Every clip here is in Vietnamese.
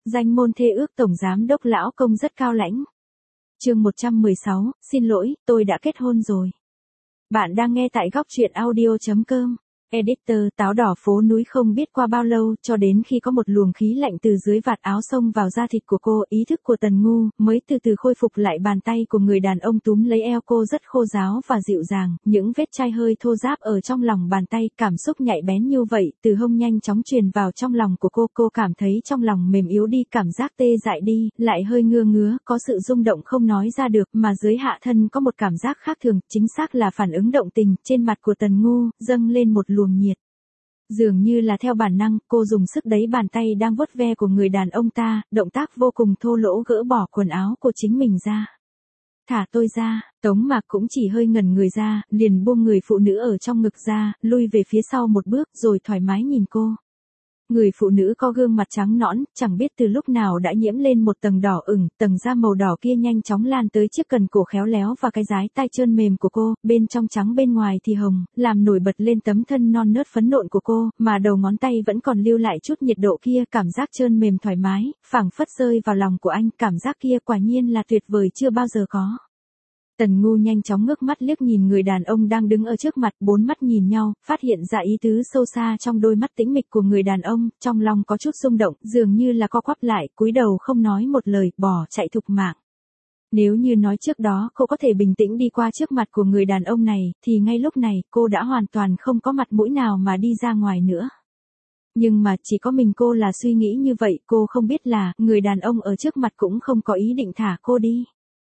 Danh môn thê ước tổng giám đốc lão công rất cao lãnh. Chương 116, xin lỗi, tôi đã kết hôn rồi. Bạn đang nghe tại góc truyện audio.com. Editor. Táo đỏ phố núi không biết qua bao lâu cho đến khi có một luồng khí lạnh từ dưới vạt áo xông vào da thịt của cô, ý thức của Tần Ngu mới từ từ khôi phục lại. Bàn tay của người đàn ông túm lấy eo cô rất khô ráo và dịu dàng, những vết chai hơi thô ráp ở trong lòng bàn tay, cảm xúc nhạy bén như vậy từ hông nhanh chóng truyền vào trong lòng của cô cảm thấy trong lòng mềm yếu đi, cảm giác tê dại đi, lại hơi ngứa, có sự rung động không nói ra được, mà dưới hạ thân có một cảm giác khác thường, chính xác là phản ứng động tình. Trên mặt của Tần Ngu dâng lên một luồng nhiệt. Dường như là theo bản năng, cô dùng sức đẩy bàn tay đang vuốt ve của người đàn ông ta, động tác vô cùng thô lỗ gỡ bỏ quần áo của chính mình ra. Thả tôi ra. Tống Mạc cũng chỉ hơi ngẩn người ra, liền buông người phụ nữ ở trong ngực ra, lui về phía sau một bước rồi thoải mái nhìn cô. Người phụ nữ có gương mặt trắng nõn, chẳng biết từ lúc nào đã nhiễm lên một tầng đỏ ửng, tầng da màu đỏ kia nhanh chóng lan tới chiếc cần cổ khéo léo và cái dái tai trơn mềm của cô, bên trong trắng bên ngoài thì hồng, làm nổi bật lên tấm thân non nớt phấn nộn của cô, mà đầu ngón tay vẫn còn lưu lại chút nhiệt độ kia, cảm giác trơn mềm thoải mái, phảng phất rơi vào lòng của anh, cảm giác kia quả nhiên là tuyệt vời chưa bao giờ có. Tần Ngu nhanh chóng ngước mắt liếc nhìn người đàn ông đang đứng ở trước mặt, bốn mắt nhìn nhau, phát hiện ra ý tứ sâu xa trong đôi mắt tĩnh mịch của người đàn ông, trong lòng có chút xung động, dường như là co quắp lại, cúi đầu không nói một lời, bỏ chạy thục mạng. Nếu như nói trước đó cô có thể bình tĩnh đi qua trước mặt của người đàn ông này, thì ngay lúc này cô đã hoàn toàn không có mặt mũi nào mà đi ra ngoài nữa. Nhưng mà chỉ có mình cô là suy nghĩ như vậy, cô không biết là người đàn ông ở trước mặt cũng không có ý định thả cô đi.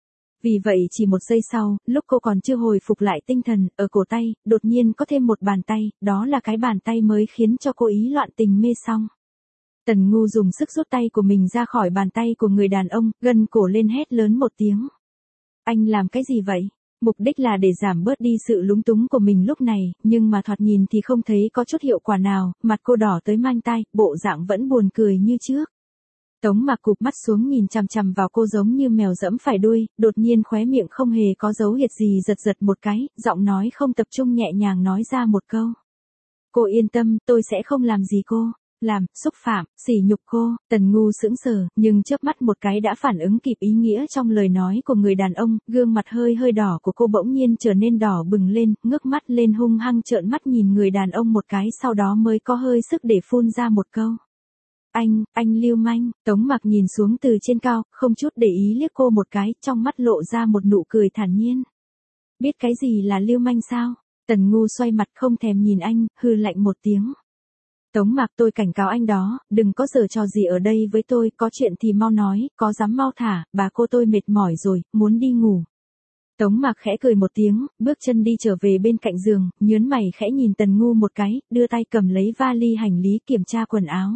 Vì vậy chỉ một giây sau, lúc cô còn chưa hồi phục lại tinh thần, ở cổ tay, đột nhiên có thêm một bàn tay, đó là cái bàn tay mới khiến cho cô ý loạn tình mê xong. Tần Ngu dùng sức rút tay của mình ra khỏi bàn tay của người đàn ông, gân cổ lên hét lớn một tiếng. Anh làm cái gì vậy? Mục đích là để giảm bớt đi sự lúng túng của mình lúc này, nhưng mà thoạt nhìn thì không thấy có chút hiệu quả nào, mặt cô đỏ tới mang tai, bộ dạng vẫn buồn cười như trước. Tống Mạc cụp mắt xuống nhìn chằm chằm vào cô giống như mèo dẫm phải đuôi, đột nhiên khóe miệng không hề có dấu hiệt gì giật một cái, giọng nói không tập trung nhẹ nhàng nói ra một câu. Cô yên tâm, tôi sẽ không làm gì cô. Làm, xúc phạm, sỉ nhục cô. Tần Ngu sững sờ, nhưng chớp mắt một cái đã phản ứng kịp ý nghĩa trong lời nói của người đàn ông, gương mặt hơi đỏ của cô bỗng nhiên trở nên đỏ bừng lên, ngước mắt lên hung hăng trợn mắt nhìn người đàn ông một cái, sau đó mới có hơi sức để phun ra một câu. Anh lưu manh. Tống Mạc nhìn xuống từ trên cao, không chút để ý liếc cô một cái, trong mắt lộ ra một nụ cười thản nhiên. Biết cái gì là lưu manh sao? Tần Ngu xoay mặt không thèm nhìn anh, hừ lạnh một tiếng. Tống Mạc, tôi cảnh cáo anh đó, đừng có giở trò gì ở đây với tôi, có chuyện thì mau nói, có dám mau thả, bà cô tôi mệt mỏi rồi, muốn đi ngủ. Tống Mạc khẽ cười một tiếng, bước chân đi trở về bên cạnh giường, nhớn mày khẽ nhìn Tần Ngu một cái, đưa tay cầm lấy vali hành lý kiểm tra quần áo.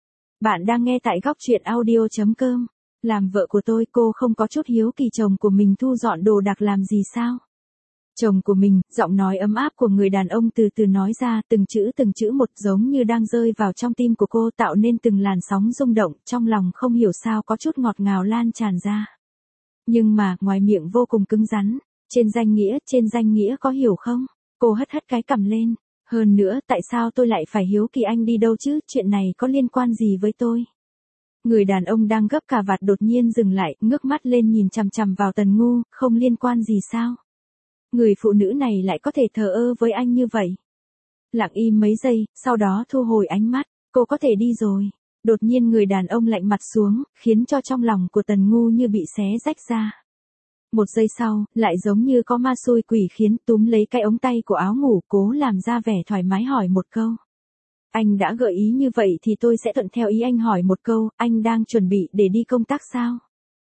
Bạn đang nghe tại góc truyện audio.com. Làm vợ của tôi, cô không có chút hiếu kỳ chồng của mình thu dọn đồ đạc làm gì sao? Chồng của mình, giọng nói ấm áp của người đàn ông từ từ nói ra, từng chữ một giống như đang rơi vào trong tim của cô, tạo nên từng làn sóng rung động, trong lòng không hiểu sao có chút ngọt ngào lan tràn ra. Nhưng mà, ngoài miệng vô cùng cứng rắn, trên danh nghĩa có hiểu không? Cô hất cái cằm lên. Hơn nữa, tại sao tôi lại phải hiếu kỳ anh đi đâu chứ, chuyện này có liên quan gì với tôi? Người đàn ông đang gấp cà vạt đột nhiên dừng lại, ngước mắt lên nhìn chằm chằm vào Tần Ngu, không liên quan gì sao? Người phụ nữ này lại có thể thờ ơ với anh như vậy. Lặng im mấy giây, sau đó thu hồi ánh mắt, cô có thể đi rồi. Đột nhiên người đàn ông lạnh mặt xuống, khiến cho trong lòng của Tần Ngu như bị xé rách ra. Một giây sau, lại giống như có ma xui quỷ khiến, túm lấy cái ống tay của áo ngủ, cố làm ra vẻ thoải mái hỏi một câu. Anh đã gợi ý như vậy thì tôi sẽ thuận theo ý anh, hỏi một câu, anh đang chuẩn bị để đi công tác sao?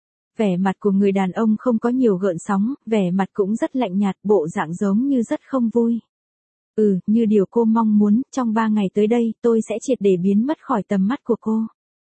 Vẻ mặt của người đàn ông không có nhiều gợn sóng, vẻ mặt cũng rất lạnh nhạt, bộ dạng giống như rất không vui. Như điều cô mong muốn, trong 3 ngày tới đây, tôi sẽ triệt để biến mất khỏi tầm mắt của cô.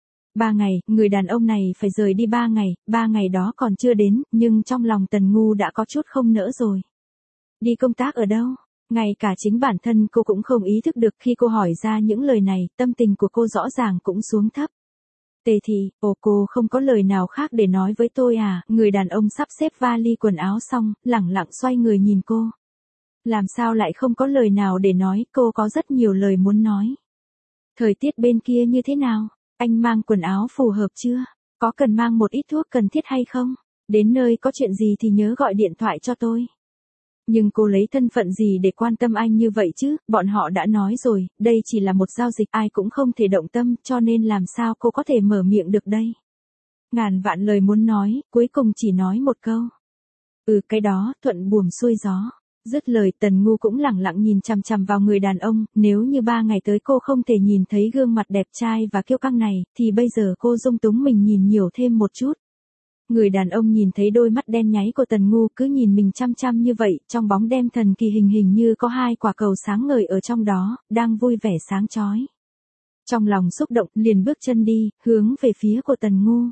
3 ngày, người đàn ông này phải rời đi 3 ngày đó còn chưa đến, nhưng trong lòng Tần Ngu đã có chút không nỡ rồi. Đi công tác ở đâu? Ngay cả chính bản thân cô cũng không ý thức được, khi cô hỏi ra những lời này, tâm tình của cô rõ ràng cũng xuống thấp. Tề thị, cô không có lời nào khác để nói với tôi à? Người đàn ông sắp xếp vali quần áo xong, lẳng lặng xoay người nhìn cô. Làm sao lại không có lời nào để nói, cô có rất nhiều lời muốn nói. Thời tiết bên kia như thế nào? Anh mang quần áo phù hợp chưa? Có cần mang một ít thuốc cần thiết hay không? Đến nơi có chuyện gì thì nhớ gọi điện thoại cho tôi. Nhưng cô lấy thân phận gì để quan tâm anh như vậy chứ, bọn họ đã nói rồi, đây chỉ là một giao dịch ai cũng không thể động tâm, cho nên làm sao cô có thể mở miệng được đây. Ngàn vạn lời muốn nói, cuối cùng chỉ nói một câu. Cái đó, thuận buồm xuôi gió. Dứt lời Tần Ngu cũng lẳng lặng nhìn chằm chằm vào người đàn ông, nếu như 3 ngày tới cô không thể nhìn thấy gương mặt đẹp trai và kiêu căng này, thì bây giờ cô dung túng mình nhìn nhiều thêm một chút. Người đàn ông nhìn thấy đôi mắt đen nháy của Tần Ngu cứ nhìn mình chăm chăm như vậy, trong bóng đêm thần kỳ hình như có 2 quả cầu sáng ngời ở trong đó, đang vui vẻ sáng chói. Trong lòng xúc động, liền bước chân đi, hướng về phía của Tần Ngu.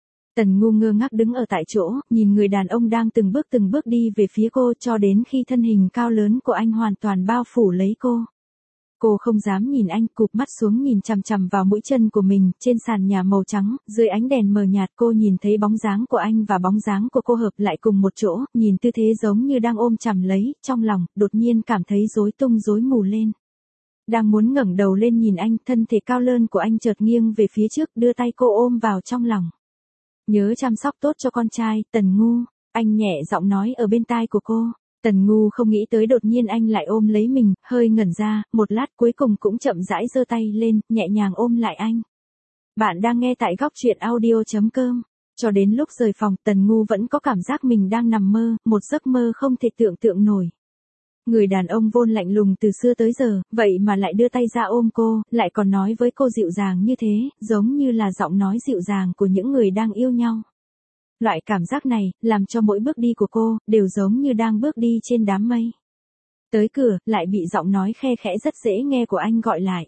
Tần Ngu ngơ ngác đứng ở tại chỗ, nhìn người đàn ông đang từng bước đi về phía cô cho đến khi thân hình cao lớn của anh hoàn toàn bao phủ lấy cô. Cô không dám nhìn anh, cụp mắt xuống nhìn chằm chằm vào mũi chân của mình, trên sàn nhà màu trắng, dưới ánh đèn mờ nhạt cô nhìn thấy bóng dáng của anh và bóng dáng của cô hợp lại cùng một chỗ, nhìn tư thế giống như đang ôm chầm lấy, trong lòng, đột nhiên cảm thấy rối tung rối mù lên. Đang muốn ngẩng đầu lên nhìn anh, thân thể cao lớn của anh chợt nghiêng về phía trước, đưa tay cô ôm vào trong lòng. Nhớ chăm sóc tốt cho con trai, Tần Ngu, anh nhẹ giọng nói ở bên tai của cô. Tần Ngu không nghĩ tới đột nhiên anh lại ôm lấy mình, hơi ngẩn ra, một lát cuối cùng cũng chậm rãi giơ tay lên, nhẹ nhàng ôm lại anh. Bạn đang nghe tại góc truyện audio.com. Cho đến lúc rời phòng, Tần Ngu vẫn có cảm giác mình đang nằm mơ, một giấc mơ không thể tưởng tượng nổi. Người đàn ông vốn lạnh lùng từ xưa tới giờ, vậy mà lại đưa tay ra ôm cô, lại còn nói với cô dịu dàng như thế, giống như là giọng nói dịu dàng của những người đang yêu nhau. Loại cảm giác này, làm cho mỗi bước đi của cô, đều giống như đang bước đi trên đám mây. Tới cửa, lại bị giọng nói khe khẽ rất dễ nghe của anh gọi lại.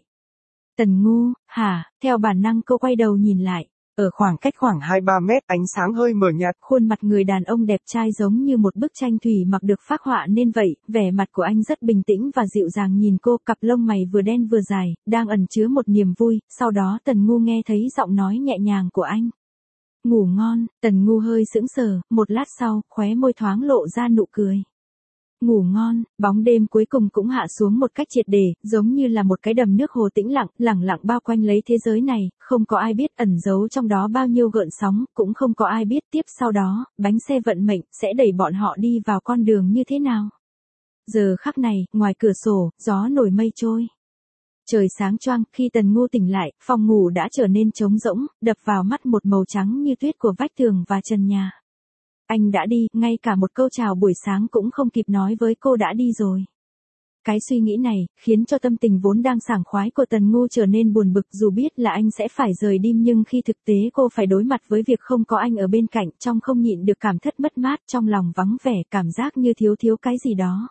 Tần Ngu, hả, theo bản năng cô quay đầu nhìn lại. Ở khoảng cách khoảng 2-3 mét, ánh sáng hơi mờ nhạt. Khuôn mặt người đàn ông đẹp trai giống như một bức tranh thủy mặc được phác họa nên vậy, vẻ mặt của anh rất bình tĩnh và dịu dàng nhìn cô, cặp lông mày vừa đen vừa dài, đang ẩn chứa một niềm vui, sau đó Tần Ngu nghe thấy giọng nói nhẹ nhàng của anh. Ngủ ngon, Tần Ngu hơi sững sờ, một lát sau, khóe môi thoáng lộ ra nụ cười. Ngủ ngon, bóng đêm cuối cùng cũng hạ xuống một cách triệt để, giống như là một cái đầm nước hồ tĩnh lặng, lẳng lặng bao quanh lấy thế giới này, không có ai biết ẩn giấu trong đó bao nhiêu gợn sóng, cũng không có ai biết tiếp sau đó, bánh xe vận mệnh sẽ đẩy bọn họ đi vào con đường như thế nào. Giờ khắc này, ngoài cửa sổ, gió nổi mây trôi. Trời sáng choang, khi Tần Ngu tỉnh lại, phòng ngủ đã trở nên trống rỗng, đập vào mắt một màu trắng như tuyết của vách tường và trần nhà. Anh đã đi, ngay cả một câu chào buổi sáng cũng không kịp nói với cô đã đi rồi. Cái suy nghĩ này, khiến cho tâm tình vốn đang sảng khoái của Tần Ngu trở nên buồn bực dù biết là anh sẽ phải rời đi nhưng khi thực tế cô phải đối mặt với việc không có anh ở bên cạnh trong không nhịn được cảm thất mất mát trong lòng vắng vẻ cảm giác như thiếu cái gì đó.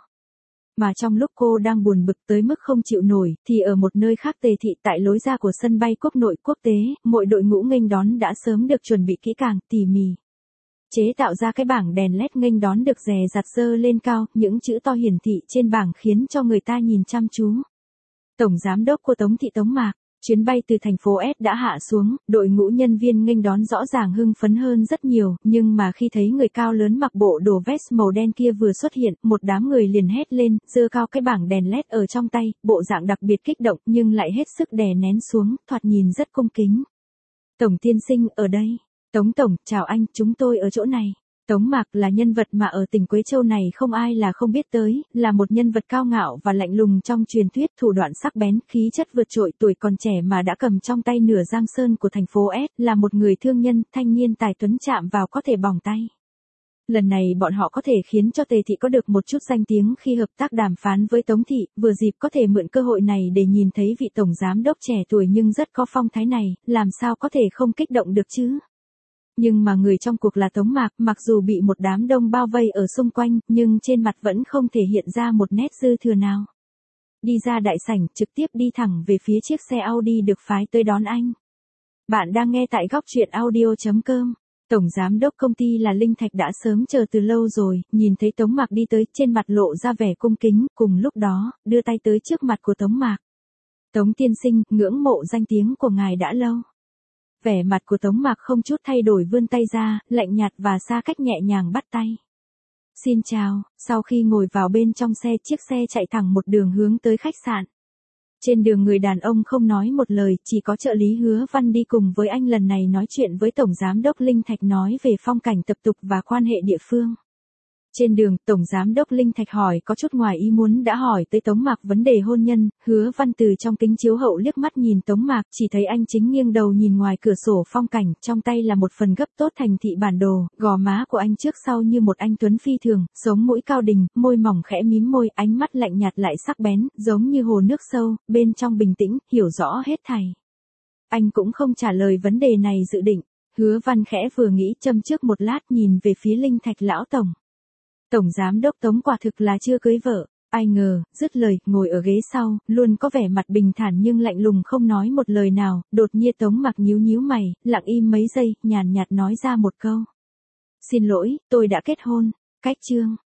Mà trong lúc cô đang buồn bực tới mức không chịu nổi, thì ở một nơi khác Tề thị tại lối ra của sân bay quốc nội quốc tế, mọi đội ngũ nghênh đón đã sớm được chuẩn bị kỹ càng, tỉ mỉ. Chế tạo ra cái bảng đèn LED nghênh đón được dè dặt dơ lên cao, những chữ to hiển thị trên bảng khiến cho người ta nhìn chăm chú. Tổng giám đốc của Tống thị Tống Mạc, chuyến bay từ thành phố S đã hạ xuống, đội ngũ nhân viên nghênh đón rõ ràng hưng phấn hơn rất nhiều, nhưng mà khi thấy người cao lớn mặc bộ đồ vest màu đen kia vừa xuất hiện, một đám người liền hét lên, giơ cao cái bảng đèn LED ở trong tay, bộ dạng đặc biệt kích động nhưng lại hết sức đè nén xuống, thoạt nhìn rất cung kính. Tổng tiên sinh ở đây. Tống Tổng, chào anh, chúng tôi ở chỗ này. Tống Mạc là nhân vật mà ở tỉnh Quế Châu này không ai là không biết tới, là một nhân vật cao ngạo và lạnh lùng trong truyền thuyết, thủ đoạn sắc bén, khí chất vượt trội, tuổi còn trẻ mà đã cầm trong tay nửa giang sơn của thành phố S, là một người thương nhân, thanh niên tài tuấn chạm vào có thể bỏng tay. Lần này bọn họ có thể khiến cho Tề thị có được một chút danh tiếng khi hợp tác đàm phán với Tống thị, vừa dịp có thể mượn cơ hội này để nhìn thấy vị tổng giám đốc trẻ tuổi nhưng rất có phong thái này, làm sao có thể không kích động được chứ. Nhưng mà người trong cuộc là Tống Mạc, mặc dù bị một đám đông bao vây ở xung quanh, nhưng trên mặt vẫn không thể hiện ra một nét dư thừa nào. Đi ra đại sảnh, trực tiếp đi thẳng về phía chiếc xe Audi được phái tới đón anh. Bạn đang nghe tại góc truyện audio.com. Tổng giám đốc công ty là Linh Thạch đã sớm chờ từ lâu rồi, nhìn thấy Tống Mạc đi tới, trên mặt lộ ra vẻ cung kính, cùng lúc đó, đưa tay tới trước mặt của Tống Mạc. Tống tiên sinh, ngưỡng mộ danh tiếng của ngài đã lâu. Vẻ mặt của Tống Mạc không chút thay đổi, vươn tay ra, lạnh nhạt và xa cách nhẹ nhàng bắt tay. Xin chào, sau khi ngồi vào bên trong xe, chiếc xe chạy thẳng một đường hướng tới khách sạn. Trên đường người đàn ông không nói một lời, chỉ có trợ lý Hứa Văn đi cùng với anh lần này nói chuyện với Tổng Giám đốc Linh Thạch nói về phong cảnh tập tục và quan hệ địa phương. Trên đường, Tổng Giám đốc Linh Thạch hỏi có chút ngoài ý muốn đã hỏi tới Tống Mạc vấn đề hôn nhân, Hứa Văn từ trong kính chiếu hậu liếc mắt nhìn Tống Mạc, chỉ thấy anh chính nghiêng đầu nhìn ngoài cửa sổ phong cảnh, trong tay là một phần gấp tốt thành thị bản đồ, gò má của anh trước sau như một anh tuấn phi thường, sống mũi cao đình, môi mỏng khẽ mím môi, ánh mắt lạnh nhạt lại sắc bén, giống như hồ nước sâu, bên trong bình tĩnh, hiểu rõ hết thảy. Anh cũng không trả lời vấn đề này dự định, Hứa Văn khẽ vừa nghĩ châm trước một lát nhìn về phía Linh Thạch lão tổng. Tổng Giám đốc Tống quả thực là chưa cưới vợ, ai ngờ, dứt lời, ngồi ở ghế sau, luôn có vẻ mặt bình thản nhưng lạnh lùng không nói một lời nào, đột nhiên Tống Mạc nhíu mày, lặng im mấy giây, nhàn nhạt nói ra một câu. Xin lỗi, tôi đã kết hôn, cách chương.